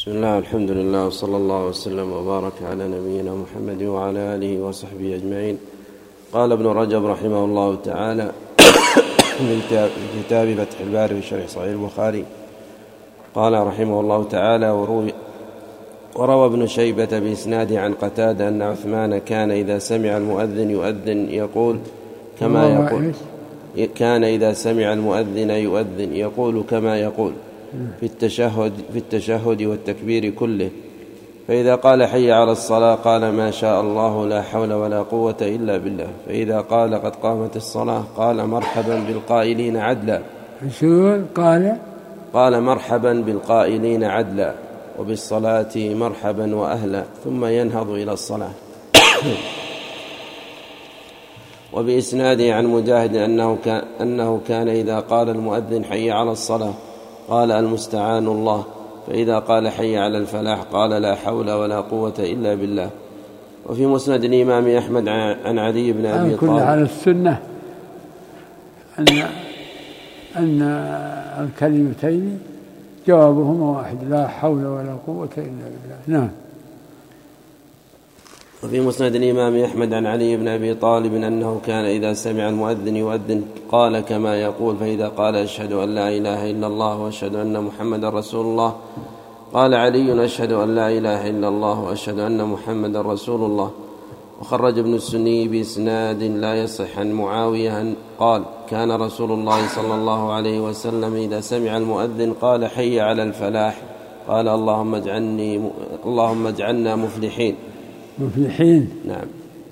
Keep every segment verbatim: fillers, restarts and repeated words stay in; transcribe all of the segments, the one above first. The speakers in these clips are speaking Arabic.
بسم الله الحمد لله وصلى الله وسلم وبارك على نبينا محمد وعلى آله وصحبه أجمعين. قال ابن رجب رحمه الله تعالى من كتاب فتح الباري في شرح صحيح البخاري قال رحمه الله تعالى: وروي وروى ابن شيبة بإسناده عن قتادة أن عثمان كان إذا سمع المؤذن يؤذن يقول كما يقول كان إذا سمع المؤذن يؤذن يقول كما يقول في التشهد في التشهد والتكبير كله، فإذا قال حي على الصلاة قال ما شاء الله لا حول ولا قوة إلا بالله، فإذا قال قد قامت الصلاة قال مرحبا بالقائلين عدلا قال قال مرحبا بالقائلين عدلا وبالصلاة مرحبا وأهلا، ثم ينهض إلى الصلاة. وبإسناده عن مجاهد أنه كان, أنه كان إذا قال المؤذن حي على الصلاة قال المستعان الله، فإذا قال حي على الفلاح قال لا حول ولا قوة إلا بالله. وفي مسند الإمام أحمد عن علي بن أبي طالب على السنة أن أن الكلمتين جوابهما واحد: لا حول ولا قوة إلا بالله. نعم. وفي مسند الإمام أحمد عن علي بن أبي طالب أنه كان إذا سمع المؤذن يؤذن قال كما يقول، فإذا قال أشهد أن لا إله إلا الله وأشهد أن محمد رسول الله قال علي أشهد أن لا إله إلا الله وأشهد أن محمد رسول الله. وخرج ابن السني بإسناد لا يصح عن معاوية قال: كان رسول الله صلى الله عليه وسلم إذا سمع المؤذن قال حي على الفلاح قال اللهم اجعلني اللهم اجعلنا مفلحين مفلحين. نعم.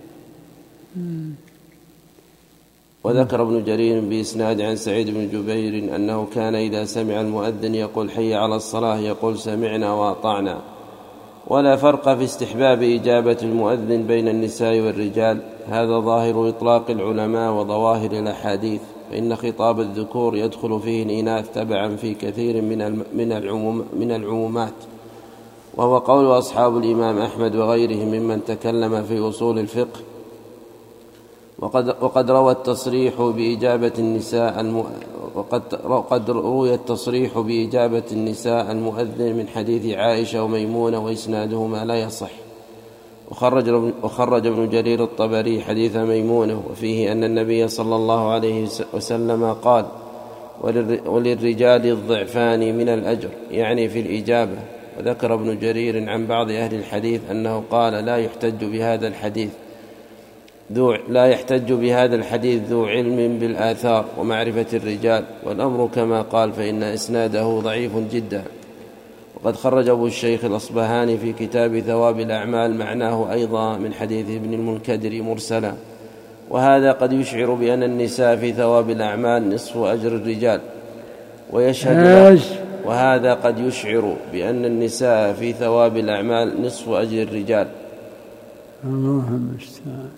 وذكر ابن جرير بإسناد عن سعيد بن جبير أنه كان إذا سمع المؤذن يقول حي على الصلاة يقول سمعنا وأطعنا. ولا فرق في استحباب إجابة المؤذن بين النساء والرجال، هذا ظاهر إطلاق العلماء وظواهر الأحاديث، فإن خطاب الذكور يدخل فيه الإناث تبعا في كثير من العموم من العمومات، وهو قول أصحاب الإمام أحمد وغيرهم ممن تكلم في أصول الفقه. وقد, وقد روى التصريح بإجابة النساء الم... وقد وقد روي التصريح بإجابة النساء المؤذن من حديث عائشة وميمونة وإسنادهما لا يصح. وخرج وخرج ابن جرير الطبري حديث ميمونة وفيه أن النبي صلى الله عليه وسلم قال: وللرجال الضعفان من الأجر، يعني في الإجابة. وذكر ابن جرير عن بعض أهل الحديث أنه قال: لا يحتج بهذا الحديث ذو لا يحتج بهذا الحديث ذو علم بالآثار ومعرفة الرجال، والأمر كما قال، فإن إسناده ضعيف جدا. وقد خرج أبو الشيخ الأصبهاني في كتاب ثواب الأعمال معناه أيضا من حديث ابن المنكدر مرسلا، وهذا قد يشعر بأن النساء في ثواب الأعمال نصف أجر الرجال، ويشهد وهذا قد يشعر بأن النساء في ثواب الأعمال نصف أجر الرجال. اللهم استعان.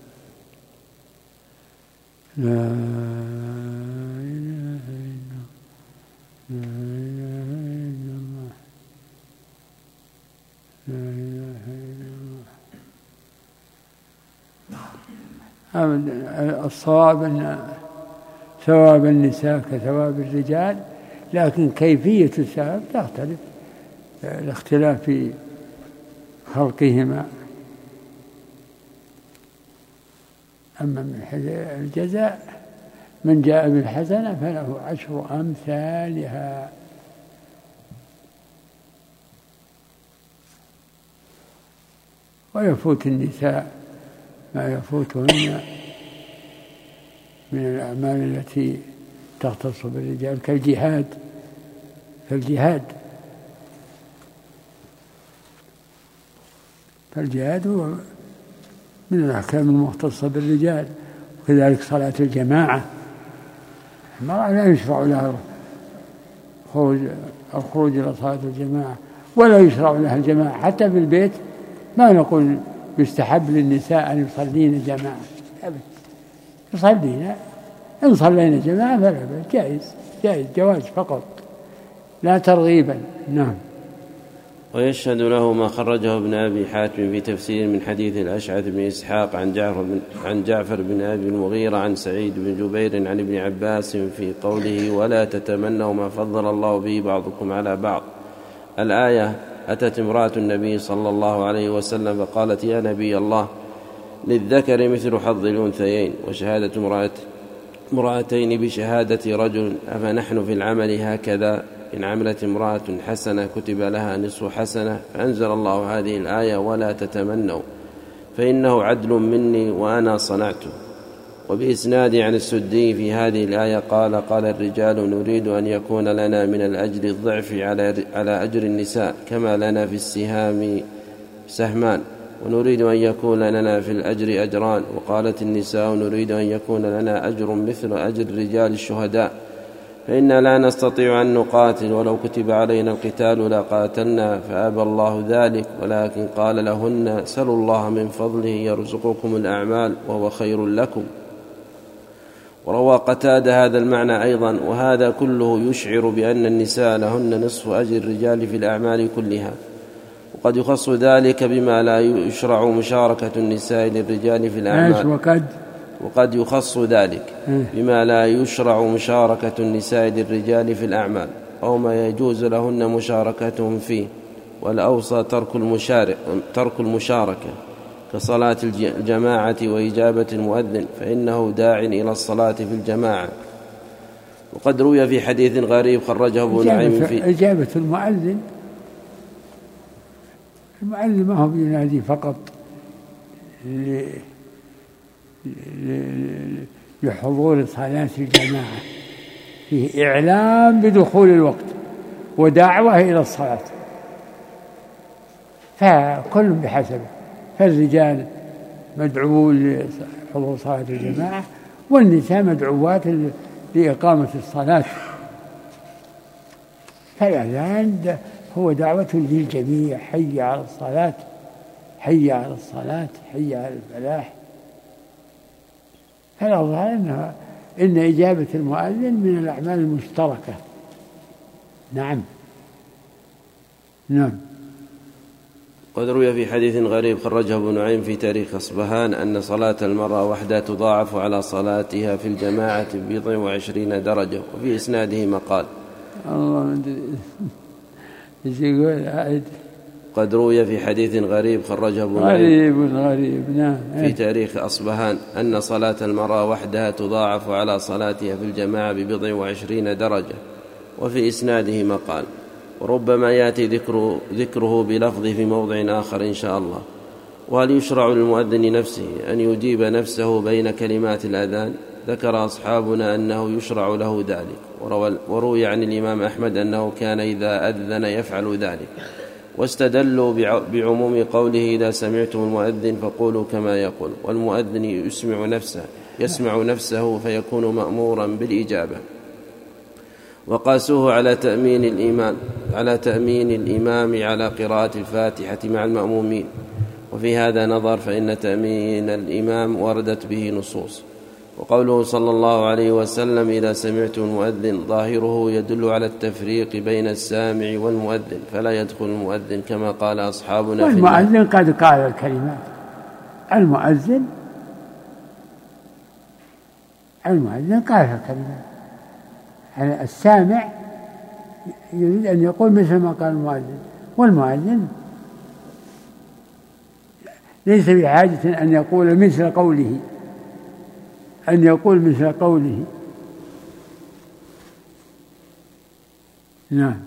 لا إله إلا لا إله إلا الله لا إله إلا الله. الصواب أن ثواب النساء كثواب الرجال، لكن كيفية الثواب تختلف، الاختلاف في خلقهما. أما من حيث الجزاء من جاء بالحسنة فله عشر أمثالها. ويفوت النساء ما يفوتهن من الأعمال التي تختص بالرجال كالجهاد فالجهاد فالجهاد هو من الأحكام المختصة بالرجال. وكذلك صلاة الجماعة، المرأة لا يشرع لها الخروج الخروج إلى صلاة الجماعة، ولا يشرع لها الجماعة حتى في البيت. ما نقول يستحب للنساء أن يصلين جماعة، يصلين إن صلينا جماعة فلا بأس، جائز جائز جواز فقط لا ترغيبا. نعم. ويشهد له ما خرجه ابن أبي حاتم في تفسير من حديث الأشعث بن إسحاق عن جعفر بن, عن جعفر بن أبي المغيرة عن سعيد بن جبير عن ابن عباس في قوله: ولا تتمنوا ما فضل الله به بعضكم على بعض، الآية أتت امرأة النبي صلى الله عليه وسلم فقالت: يا نبي الله، للذكر مثل حظ الأنثيين، وشهادة امرأتين بشهادة رجل، أفنحن في العمل هكذا؟ إن عملت امرأة حسنة كتب لها نصف حسنة. فأنزل الله هذه الآية: ولا تتمنوا فإنه عدل مني وأنا صنعته. وبإسناد عن السدي في هذه الآية قال: قال الرجال: نريد أن يكون لنا من الأجر الضعف على أجر النساء، كما لنا في السهام سهمان، ونريد أن يكون لنا في الأجر أجران. وقالت النساء: نريد أن يكون لنا أجر مثل أجر رجال الشهداء، فإنا لا نستطيع أن نقاتل، ولو كتب علينا القتال لقاتلنا، فأبى الله ذلك، ولكن قال لهن: سلوا الله من فضله يرزقكم الأعمال وهو خير لكم. وروى قتادة هذا المعنى أيضا. وهذا كله يشعر بأن النساء لهن نصف أجر الرجال في الأعمال كلها، وقد يخص ذلك بما لا يشرع مشاركة النساء للرجال في الأعمال، وقد وقد يخص ذلك بما لا يشرع مشاركة النساء للرجال في الأعمال، أو ما يجوز لهن مشاركتهم فيه. والأوصى ترك المشاركة كصلاة الجماعة وإجابة المؤذن، فإنه داع إلى الصلاة في الجماعة. وقد روي في حديث غريب خرجه ابو نعيم في إجابة المؤذن. المؤذن ما هو ينادي فقط لحضور صلاة الجماعة، فيه إعلام بدخول الوقت ودعوة إلى الصلاة، فكل بحسبه. فالرجال مدعوون لحضور صلاة الجماعة، والنساء مدعوات لإقامة الصلاة. فالأذان هو دعوة للجميع: حي على الصلاة، حي على الصلاة، حي على الفلاح. فالأظهر إنها إن إجابة المؤذن من الأعمال المشتركة. نعم نعم. قد روي في حديث غريب خرجه ابو نعيم في تاريخ أصبهان أن صلاة المرأة وحدها تضاعف على صلاتها في الجماعة ببضع وعشرين درجة، وفي إسناده مقال. الله يقول. قد روي في حديث غريب خرجه ابو نعيم غريب غريب نعم في تاريخ أصبهان أن صلاة المرأة وحدها تضاعف على صلاتها في الجماعة ببضع وعشرين درجة، وفي إسناده مقال. وربما يأتي ذكره, ذكره بلفظه في موضع آخر إن شاء الله. وهل يشرع للمؤذن نفسه أن يجيب نفسه بين كلمات الأذان؟ ذكر أصحابنا أنه يشرع له ذلك، وروي عن الإمام أحمد أنه كان إذا أذن يفعل ذلك، واستدلوا بعموم قوله: إذا سمعتم المؤذن فقولوا كما يقول. والمؤذن يسمع نفسه يسمع نفسه فيكون مأمورا بالإجابة. وقاسوه على تأمين الإمام على تأمين الإمام على قراءة الفاتحة مع المأمومين، وفي هذا نظر، فإن تأمين الإمام وردت به نصوص. وقوله صلى الله عليه وسلم: إذا سمعتم المؤذن، ظاهره يدل على التفريق بين السامع والمؤذن، فلا يدخل المؤذن كما قال أصحابنا. والمؤذن قد قال الكلمات. المؤذن المؤذن قال الكلمات. السامع يريد أن يقول مثل ما قال المؤذن، والمؤذن ليس بحاجة أن يقول مثل قوله أن يقول مثل قوله نعم.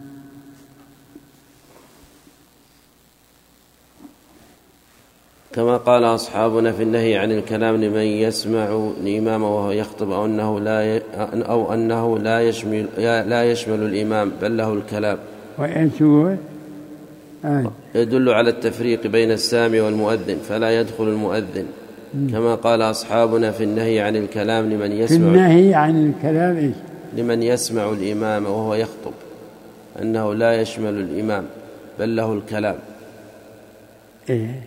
كما قال أصحابنا في النهي عن الكلام لمن يسمع الإمام وهو يخطب، أو أنه لا أو أنه لا يشمل لا يشمل الإمام بل له الكلام، يدل على التفريق بين السامع والمؤذن، فلا يدخل المؤذن. كما قال أصحابنا في النهي عن الكلام لمن يسمع في النهي عن الكلام إيش؟ لمن يسمع الإمام وهو يخطب، أنه لا يشمل الإمام بل له الكلام. إيه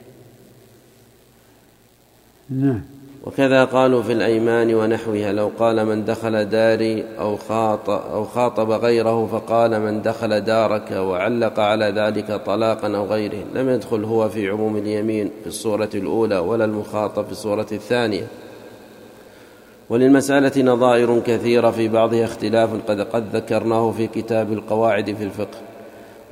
نعم. وكذا قالوا في الأيمان ونحوها: لو قال من دخل داري أو خاطب, أو خاطب غيره فقال من دخل دارك، وعلق على ذلك طلاقا أو غيره، لم يدخل هو في عموم اليمين في الصورة الأولى ولا المخاطب في الصورة الثانية. وللمسألة نظائر كثيرة في بعضها اختلاف قد قد ذكرناه في كتاب القواعد في الفقه.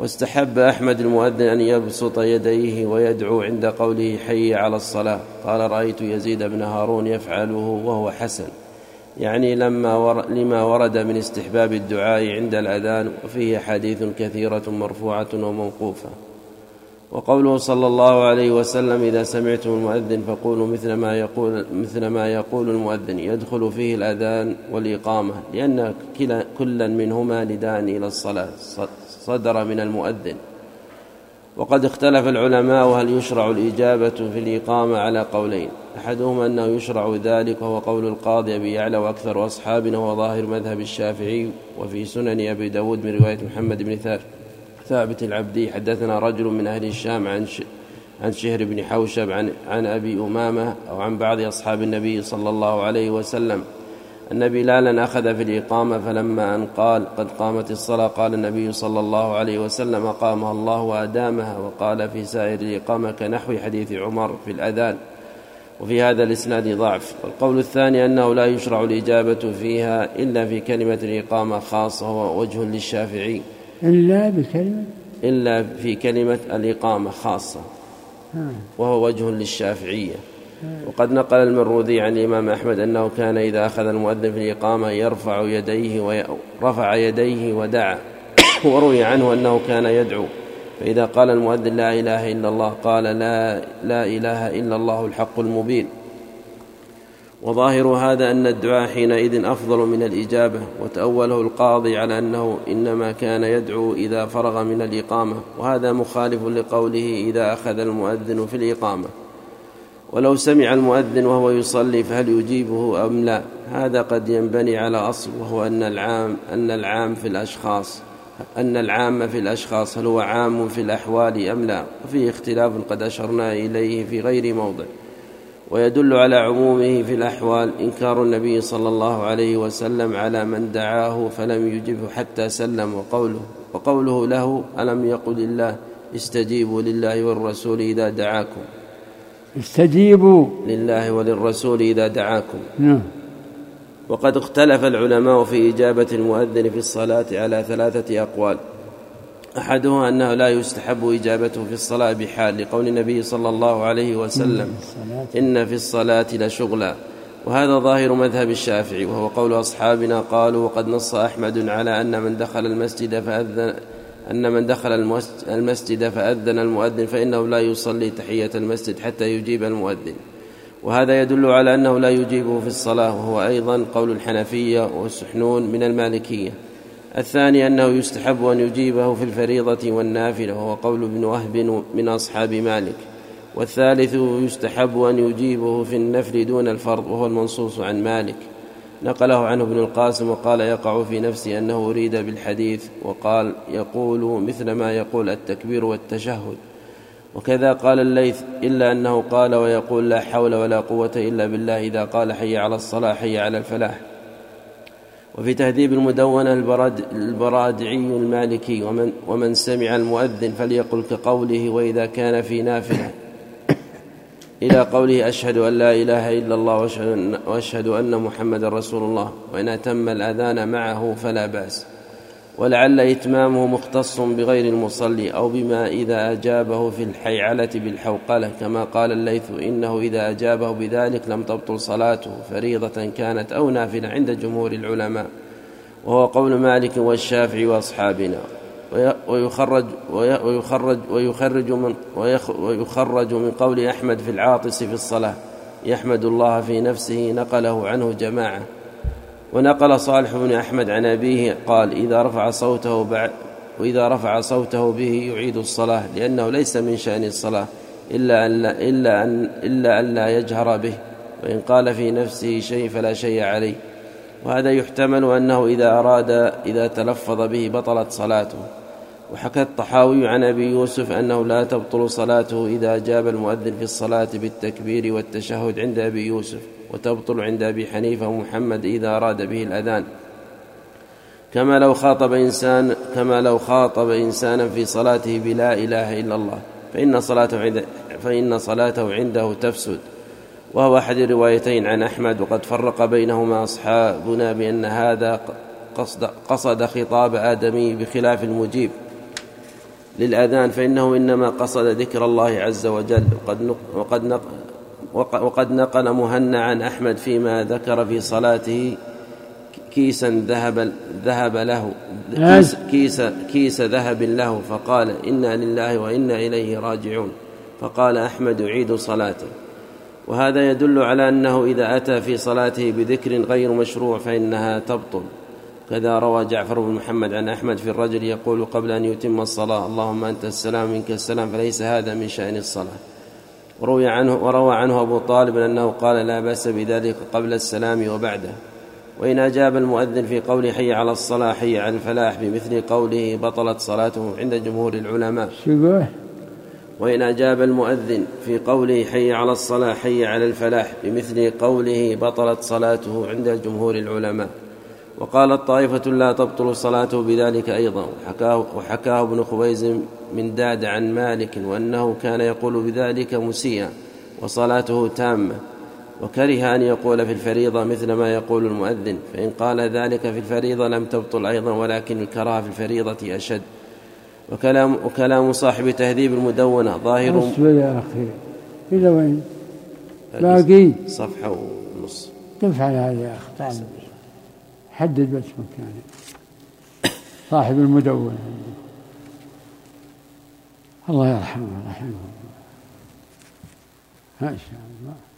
واستحب أحمد المؤذن أن يبسط يديه ويدعو عند قوله حي على الصلاة. قال رأيت يزيد بن هارون يفعله وهو حسن، يعني لما ور... لما ورد من استحباب الدعاء عند الأذان، وفيه حديث كثيرة مرفوعة وموقوفة. وقوله صلى الله عليه وسلم إذا سمعتم المؤذن فقولوا مثل ما يقول, مثل ما يقول المؤذن، يدخل فيه الأذان والإقامة، لأن كلا منهما نداء إلى الصلاة صدر من المؤذن. وقد اختلف العلماء هل يشرع الإجابة في الإقامة على قولين، أحدهما أنه يشرع ذلك وهو قول القاضي أبي يعلى وأكثر أصحابنا وظاهر مذهب الشافعي. وفي سنن أبي داود من رواية محمد بن ثابت العبدي حدثنا رجل من أهل الشام عن عن شهر بن حوشب عن, عن أبي أمامة أو عن بعض أصحاب النبي صلى الله عليه وسلم أن بلالا أخذ في الإقامة، فلما أن قال قد قامت الصلاة قال النبي صلى الله عليه وسلم قامها الله وأدامها. وقال في سائر الإقامة كنحو حديث عمر في الأذان، وفي هذا الإسناد ضعف. والقول الثاني أنه لا يشرع الإجابة فيها إلا في كلمة الإقامة خاصة، وهو وجه للشافعي، إلا بكلمة إلا في كلمة الإقامة خاصة، وهو وجه للشافعية. وقد نقل المروذي عن الإمام أحمد أنه كان إذا أخذ المؤذن في الإقامة يرفع يديه ورفع يديه ودعا. وروي عنه أنه كان يدعو، فإذا قال المؤذن لا إله إلا الله قال لا, لا إله إلا الله الحق المبين. وظاهر هذا أن الدعاء حينئذ أفضل من الإجابة. وتأوله القاضي على أنه إنما كان يدعو إذا فرغ من الإقامة، وهذا مخالف لقوله إذا أخذ المؤذن في الإقامة. ولو سمع المؤذن وهو يصلي فهل يجيبه أم لا؟ هذا قد ينبني على أصل، وهو أن العام أن العام في الأشخاص أن العام في الأشخاص هل هو عام في الأحوال أم لا؟ وفيه اختلاف قد أشرنا إليه في غير موضع. ويدل على عمومه في الأحوال إنكار النبي صلى الله عليه وسلم على من دعاه فلم يجبه حتى سلم. وقوله, وقوله له ألم يقل الله استجيبوا لله والرسول إذا دعاكم، استجيبوا لله وللرسول إذا دعاكم. نعم. وقد اختلف العلماء في إجابة المؤذن في الصلاة على ثلاثة أقوال. أحدها أنه لا يستحب إجابته في الصلاة بحال، لقول النبي صلى الله عليه وسلم إن في الصلاة لشغلا، وهذا ظاهر مذهب الشافعي، وهو قول أصحابنا. قالوا وقد نص أحمد على أن من دخل المسجد فأذن أن من دخل المسجد فأذن المؤذن فإنه لا يصلي تحية المسجد حتى يجيب المؤذن، وهذا يدل على أنه لا يجيبه في الصلاة، وهو أيضا قول الحنفية والسحنون من المالكية. الثاني أنه يستحب أن يجيبه في الفريضة والنافلة، وهو قول ابن وهب من أصحاب مالك. والثالث يستحب أن يجيبه في النفل دون الفرض، وهو المنصوص عن مالك، نقله عنه ابن القاسم. وقال يقع في نفسي أنه أريد بالحديث، وقال يقول مثل ما يقول التكبير والتشهد. وكذا قال الليث إلا أنه قال ويقول لا حول ولا قوة إلا بالله إذا قال حي على الصلاة حي على الفلاح. وفي تهذيب المدونة البراد البرادعي المالكي ومن, ومن سمع المؤذن فليقل كقوله وإذا كان في نافلة إلى قوله أشهد أن لا إله إلا الله وأشهد أن محمد رسول الله، وإن أتم الأذان معه فلا بأس. ولعل إتمامه مختص بغير المصلي أو بما إذا أجابه في الحيعلة بالحوقلة، كما قال الليث إنه إذا أجابه بذلك لم تبطل صلاته فريضة كانت أو نافلة عند جمهور العلماء، وهو قول مالك والشافعي وأصحابنا. ويخرج, ويخرج, ويخرج, من, ويخرج من قول أحمد في العاطس في الصلاة يحمد الله في نفسه، نقله عنه جماعة. ونقل صالح بن أحمد عن أبيه قال إذا رفع صوته بعد وإذا رفع صوته به يعيد الصلاة، لأنه ليس من شأن الصلاة إلا أن لا, إلا أن, إلا أن لا يجهر به، وإن قال في نفسه شيء فلا شيء عليه. وهذا يحتمل أنه إذا أراد إذا تلفظ به بطلت صلاته. وحكى الطحاوي عن أبي يوسف أنه لا تبطل صلاته إذا أجاب المؤذن في الصلاة بالتكبير والتشهد عند أبي يوسف، وتبطل عند أبي حنيفة ومحمد إذا أراد به الأذان، كما لو خاطب إنسان كما لو خاطب إنسانا في صلاته بلا إله إلا الله فإن صلاته عند فإن صلاته عنده تفسد. وهو أحد الروايتين عن أحمد، وقد فرق بينهما أصحابنا بأن هذا قصد, قصد خطاب آدمي بخلاف المجيب. للأذان فإنه إنما قصد ذكر الله عز وجل. وقد نقل, وقد نقل مهنا عن أحمد فيما ذكر في صلاته كيسا ذهب, ذهب له كيس, كيس, كيس ذهب له فقال إنا لله وإنا إليه راجعون، فقال أحمد يعيد صلاته. وهذا يدل على أنه إذا أتى في صلاته بذكر غير مشروع فإنها تبطل. كذا روى جعفر بن محمد عن أحمد في الرجل يقول قبل أن يتم الصلاة اللهم أنت السلام منك السلام، فليس هذا من شأن الصلاة. وروى عنه, وروى عنه أبو طالب أنه قال لا بأس بذلك قبل السلام وبعده. وإن أجاب المؤذن في قوله حي على الصلاة حي على الفلاح بمثل قوله بطلت صلاته عند جمهور العلماء. وإن أجاب المؤذن في قوله حي على الصلاة حي على الفلاح بمثل قوله بطلت صلاته عند جمهور العلماء. وقالت طائفة لا تبطل صلاته بذلك أيضا. وحكاه, وحكاه ابن خويز من داد عن مالك وأنه كان يقول بذلك مسيئا وصلاته تامة، وكره أن يقول في الفريضة مثل ما يقول المؤذن، فإن قال ذلك في الفريضة لم تبطل أيضا، ولكن الكراهة في الفريضة أشد. وكلام, وكلام صاحب تهذيب المدونة ظاهر. أصبر يا أخي إلى وين باقي صفحة ونص. كيف على هذا يا أخي؟ طالب حدد بس مكانه. صاحب المدونة الله يرحمه رحمه ما شاء الله.